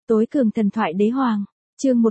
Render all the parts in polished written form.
Tối cường thần thoại đế hoàng, chương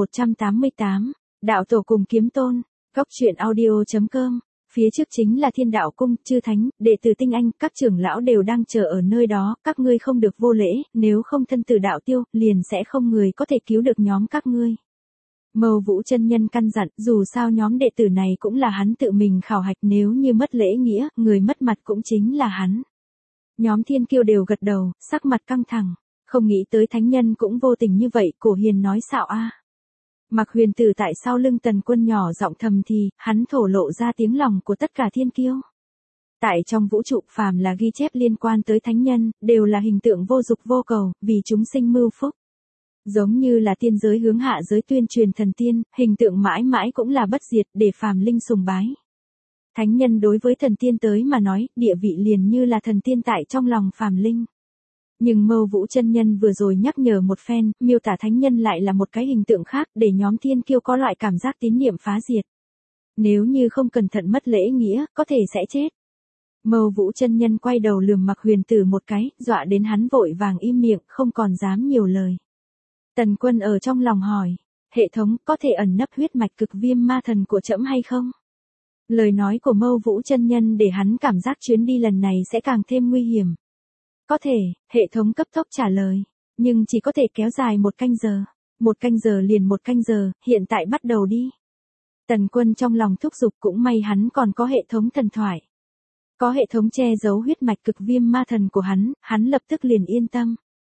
1188, đạo tổ cùng kiếm tôn, góc truyện audio.com. Phía trước chính là Thiên Đạo Cung, chư thánh, đệ tử tinh anh, các trưởng lão đều đang chờ ở nơi đó, các ngươi không được vô lễ, nếu không thân tử đạo tiêu, liền sẽ không người có thể cứu được nhóm các ngươi. Mâu Vũ chân nhân căn dặn, dù sao nhóm đệ tử này cũng là hắn tự mình khảo hạch, nếu như mất lễ nghĩa, người mất mặt cũng chính là hắn. Nhóm thiên kiêu đều gật đầu, sắc mặt căng thẳng, không nghĩ tới thánh nhân cũng vô tình như vậy, Cổ Hiền nói xạo a. Mặc Huyền Tử tại sau lưng Tần Quân nhỏ giọng thầm thì, hắn thổ lộ ra tiếng lòng của tất cả thiên kiêu. Tại trong vũ trụ phàm là ghi chép liên quan tới thánh nhân, đều là hình tượng vô dục vô cầu, vì chúng sinh mưu phúc. Giống như là tiên giới hướng hạ giới tuyên truyền thần tiên, hình tượng mãi mãi cũng là bất diệt để phàm linh sùng bái. Thánh nhân đối với thần tiên tới mà nói, địa vị liền như là thần tiên tại trong lòng phàm linh. Nhưng Mâu Vũ chân nhân vừa rồi nhắc nhở một phen, miêu tả thánh nhân lại là một cái hình tượng khác để nhóm thiên kiêu có loại cảm giác tín niệm phá diệt. Nếu như không cẩn thận mất lễ nghĩa, có thể sẽ chết. Mâu Vũ chân nhân quay đầu lườm Mặc Huyền Tử một cái, dọa đến hắn vội vàng im miệng, không còn dám nhiều lời. Tần Quân ở trong lòng hỏi, hệ thống có thể ẩn nấp huyết mạch cực viêm ma thần của trẫm hay không? Lời nói của Mâu Vũ chân nhân để hắn cảm giác chuyến đi lần này sẽ càng thêm nguy hiểm. Có thể, hệ thống cấp tốc trả lời, nhưng chỉ có thể kéo dài 1 canh giờ. 1 canh giờ liền 1 canh giờ, hiện tại bắt đầu đi. Tần Quân trong lòng thúc giục, cũng may hắn còn có hệ thống thần thoại. Có hệ thống che giấu huyết mạch cực viêm ma thần của hắn lập tức liền yên tâm.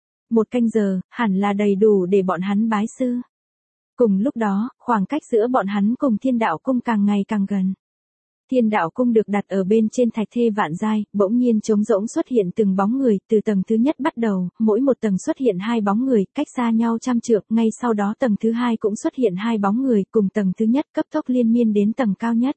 1 canh giờ, hẳn là đầy đủ để bọn hắn bái sư. Cùng lúc đó, khoảng cách giữa bọn hắn cùng Thiên Đạo Cung càng ngày càng gần. Thiên Đạo Cung được đặt ở bên trên thạch thê vạn giai, bỗng nhiên trống rỗng xuất hiện từng bóng người, từ tầng thứ nhất bắt đầu, mỗi một tầng xuất hiện 2 bóng người, cách xa nhau trăm trượng, ngay sau đó tầng thứ 2 cũng xuất hiện 2 bóng người, cùng tầng thứ nhất cấp tốc liên miên đến tầng cao nhất.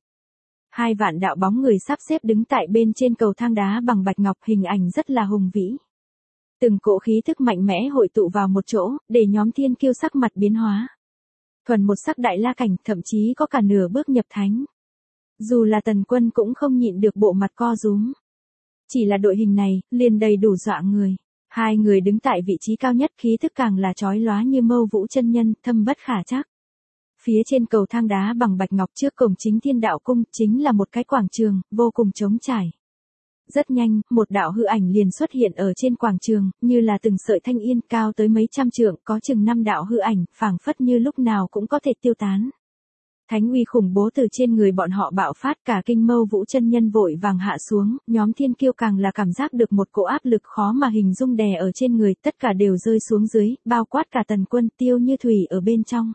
2 vạn đạo bóng người sắp xếp đứng tại bên trên cầu thang đá bằng bạch ngọc, hình ảnh rất là hùng vĩ. Từng cỗ khí thức mạnh mẽ hội tụ vào một chỗ, để nhóm thiên kiêu sắc mặt biến hóa. Thuần một sắc đại la cảnh, thậm chí có cả nửa bước nhập thánh. Dù là Tần Quân cũng không nhịn được bộ mặt co rúm. Chỉ là đội hình này, liền đầy đủ dọa người. 2 người đứng tại vị trí cao nhất, khí thức càng là chói lóa như Mâu Vũ chân nhân, thâm bất khả trắc. Phía trên cầu thang đá bằng bạch ngọc trước cổng chính Thiên Đạo Cung, chính là một cái quảng trường, vô cùng trống trải. Rất nhanh, một đạo hư ảnh liền xuất hiện ở trên quảng trường, như là từng sợi thanh yên, cao tới mấy trăm trượng, có chừng 5 đạo hư ảnh, phảng phất như lúc nào cũng có thể tiêu tán. Thánh uy khủng bố từ trên người bọn họ bạo phát, cả kinh Mâu Vũ chân nhân vội vàng hạ xuống, nhóm thiên kiêu càng là cảm giác được một cỗ áp lực khó mà hình dung đè ở trên người, tất cả đều rơi xuống dưới, bao quát cả Tần Quân, Tiêu Như Thủy ở bên trong.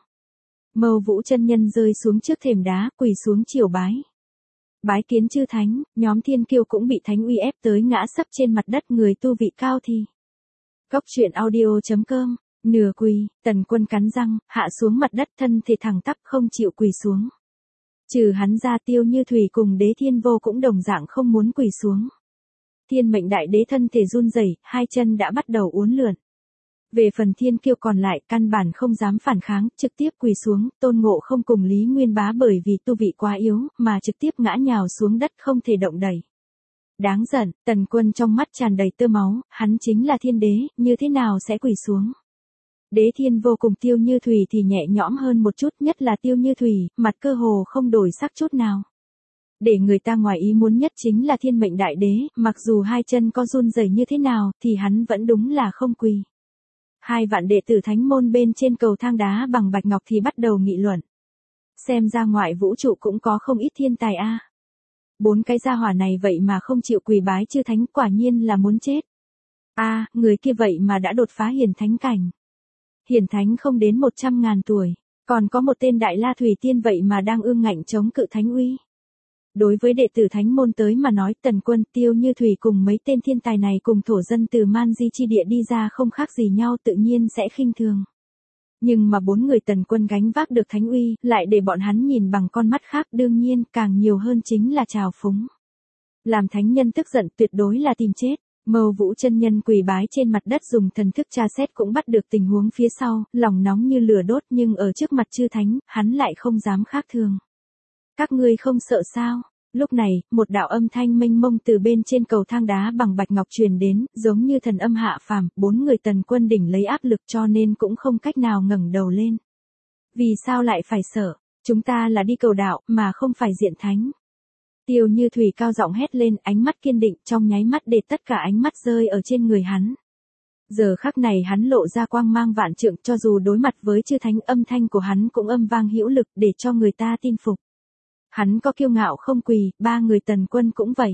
Mâu Vũ chân nhân rơi xuống trước thềm đá, quỳ xuống triều bái. Bái kiến chư thánh, nhóm thiên kiêu cũng bị thánh uy ép tới ngã sấp trên mặt đất, người tu vị cao thì. Góc truyện audio.com. Nửa quỳ, Tần Quân cắn răng, hạ xuống mặt đất, thân thể thẳng tắp không chịu quỳ xuống. Trừ hắn ra, Tiêu Như Thủy cùng Đế Thiên Vô cũng đồng dạng không muốn quỳ xuống. Thiên Mệnh Đại Đế thân thể run rẩy, 2 chân đã bắt đầu uốn lượn. Về phần thiên kiêu còn lại, căn bản không dám phản kháng, trực tiếp quỳ xuống, Tôn Ngộ Không cùng Lý Nguyên Bá bởi vì tu vị quá yếu, mà trực tiếp ngã nhào xuống đất không thể động đậy. Đáng giận, Tần Quân trong mắt tràn đầy tơ máu, hắn chính là thiên đế, như thế nào sẽ quỳ xuống. Đế Thiên Vô cùng Tiêu Như Thủy thì nhẹ nhõm hơn một chút, nhất là Tiêu Như Thủy, mặt cơ hồ không đổi sắc chút nào. Để người ta ngoài ý muốn nhất chính là Thiên Mệnh Đại Đế, mặc dù 2 chân có run rẩy như thế nào, thì hắn vẫn đúng là không quỳ. 2 vạn đệ tử thánh môn bên trên cầu thang đá bằng bạch ngọc thì bắt đầu nghị luận. Xem ra ngoại vũ trụ cũng có không ít thiên tài a. 4 cái gia hỏa này vậy mà không chịu quỳ bái chư thánh, quả nhiên là muốn chết. A, người kia vậy mà đã đột phá hiển thánh cảnh. Hiển thánh không đến 100.000 tuổi, còn có một tên Đại La Thủy Tiên vậy mà đang ương ngạnh chống cự thánh uy. Đối với đệ tử thánh môn tới mà nói, Tần Quân, Tiêu Như Thủy cùng mấy tên thiên tài này cùng thổ dân từ Man Di chi địa đi ra không khác gì nhau, tự nhiên sẽ khinh thường. Nhưng mà 4 người Tần Quân gánh vác được thánh uy, lại để bọn hắn nhìn bằng con mắt khác, đương nhiên, càng nhiều hơn chính là trào phúng. Làm thánh nhân tức giận tuyệt đối là tìm chết. Mâu Vũ chân nhân quỳ bái trên mặt đất dùng thần thức tra xét cũng bắt được tình huống phía sau, lòng nóng như lửa đốt, nhưng ở trước mặt chư thánh, hắn lại không dám khác thường. Các ngươi không sợ sao? Lúc này, một đạo âm thanh mênh mông từ bên trên cầu thang đá bằng bạch ngọc truyền đến, giống như thần âm hạ phàm, 4 người Tần Quân đỉnh lấy áp lực cho nên cũng không cách nào ngẩng đầu lên. Vì sao lại phải sợ? Chúng ta là đi cầu đạo, mà không phải diện thánh. Tiêu Như Thủy cao giọng hét lên, ánh mắt kiên định, trong nháy mắt để tất cả ánh mắt rơi ở trên người hắn. Giờ khắc này hắn lộ ra quang mang vạn trượng, cho dù đối mặt với chư thánh, âm thanh của hắn cũng âm vang hữu lực để cho người ta tin phục. Hắn có kiêu ngạo không quỳ, 3 người Tần Quân cũng vậy.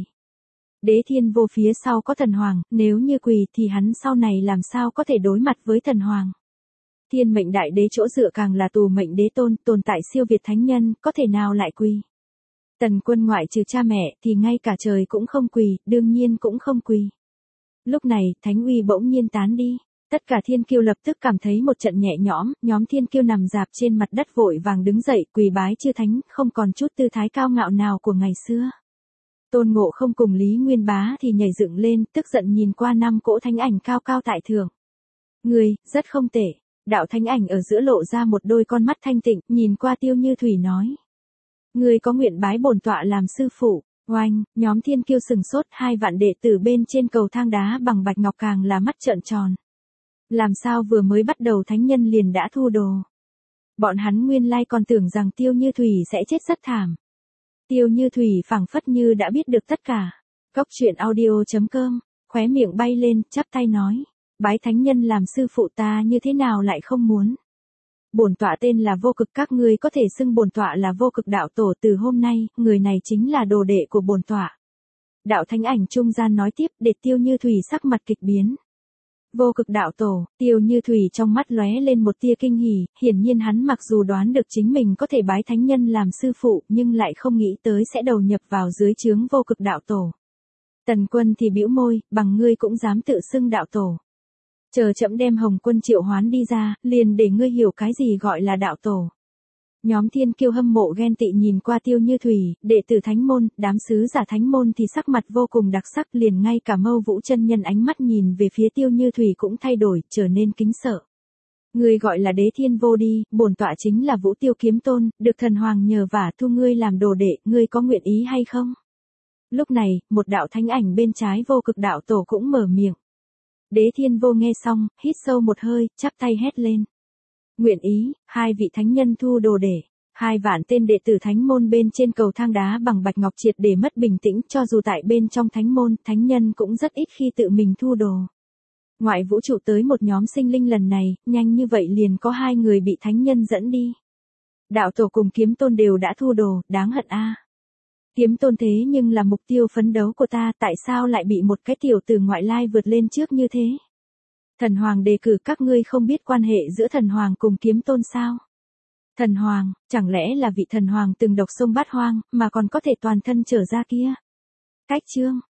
Đế Thiên Vô phía sau có thần hoàng, nếu như quỳ thì hắn sau này làm sao có thể đối mặt với thần hoàng. Thiên mệnh đại đế chỗ dựa càng là tù mệnh đế tôn, tồn tại siêu việt thánh nhân, có thể nào lại quỳ. Tần Quân ngoại trừ cha mẹ thì ngay cả trời cũng không quỳ, đương nhiên cũng không quỳ. Lúc này, thánh uy bỗng nhiên tán đi. Tất cả thiên kiêu lập tức cảm thấy một trận nhẹ nhõm, nhóm thiên kiêu nằm dạp trên mặt đất vội vàng đứng dậy quỳ bái chư thánh, không còn chút tư thái cao ngạo nào của ngày xưa. Tôn Ngộ Không cùng Lý Nguyên Bá thì nhảy dựng lên, tức giận nhìn qua 5 cỗ thánh ảnh cao cao tại thượng. Người, rất không tệ. Đạo thánh ảnh ở giữa lộ ra một đôi con mắt thanh tịnh, nhìn qua Tiêu Như Thủy nói. Người có nguyện bái bổn tọa làm sư phụ. Oanh, nhóm thiên kiêu sừng sốt, 2 vạn đệ tử bên trên cầu thang đá bằng bạch ngọc càng là mắt trợn tròn. Làm sao vừa mới bắt đầu thánh nhân liền đã thu đồ. Bọn hắn nguyên lai còn tưởng rằng Tiêu Như Thủy sẽ chết rất thảm. Tiêu Như Thủy phảng phất như đã biết được tất cả. Cốc truyện audio.com, khóe miệng bay lên, chắp tay nói. Bái thánh nhân làm sư phụ ta như thế nào lại không muốn. Bổn tọa tên là Vô Cực, các ngươi có thể xưng bổn tọa là Vô Cực đạo tổ, từ hôm nay, người này chính là đồ đệ của bổn tọa. Đạo thánh ảnh trung gian nói tiếp, để Tiêu Như Thủy sắc mặt kịch biến. Vô Cực đạo tổ, Tiêu Như Thủy trong mắt lóe lên một tia kinh hỉ, hiển nhiên hắn mặc dù đoán được chính mình có thể bái thánh nhân làm sư phụ, nhưng lại không nghĩ tới sẽ đầu nhập vào dưới trướng Vô Cực đạo tổ. Tần Quân thì bĩu môi, bằng ngươi cũng dám tự xưng đạo tổ. Chờ chậm đem Hồng Quân triệu hoán đi ra, liền để ngươi hiểu cái gì gọi là đạo tổ. Nhóm thiên kiêu hâm mộ ghen tị nhìn qua Tiêu Như Thủy, đệ tử thánh môn, đám sứ giả thánh môn thì sắc mặt vô cùng đặc sắc, liền ngay cả Mâu Vũ chân nhân ánh mắt nhìn về phía Tiêu Như Thủy cũng thay đổi, trở nên kính sợ. Ngươi gọi là Đế Thiên Vô đi, bổn tọa chính là Vũ Tiêu Kiếm Tôn, được thần hoàng nhờ vả thu ngươi làm đồ đệ, ngươi có nguyện ý hay không? Lúc này, một đạo thánh ảnh bên trái Vô Cực đạo tổ cũng mở miệng. Đế Thiên Vô nghe xong, hít sâu một hơi, chắp tay hét lên. Nguyện ý, 2 vị thánh nhân thu đồ để. 2 vạn tên đệ tử thánh môn bên trên cầu thang đá bằng bạch ngọc triệt để mất bình tĩnh, cho dù tại bên trong thánh môn, thánh nhân cũng rất ít khi tự mình thu đồ. Ngoại vũ trụ tới một nhóm sinh linh lần này, nhanh như vậy liền có 2 người bị thánh nhân dẫn đi. Đạo tổ cùng kiếm tôn đều đã thu đồ, đáng hận a. Kiếm tôn thế nhưng là mục tiêu phấn đấu của ta, tại sao lại bị một cái tiểu tử ngoại lai vượt lên trước như thế? Thần hoàng đề cử, các ngươi không biết quan hệ giữa thần hoàng cùng kiếm tôn sao? Thần hoàng, chẳng lẽ là vị thần hoàng từng độc sông Bát Hoang, mà còn có thể toàn thân trở ra kia? Cách chương,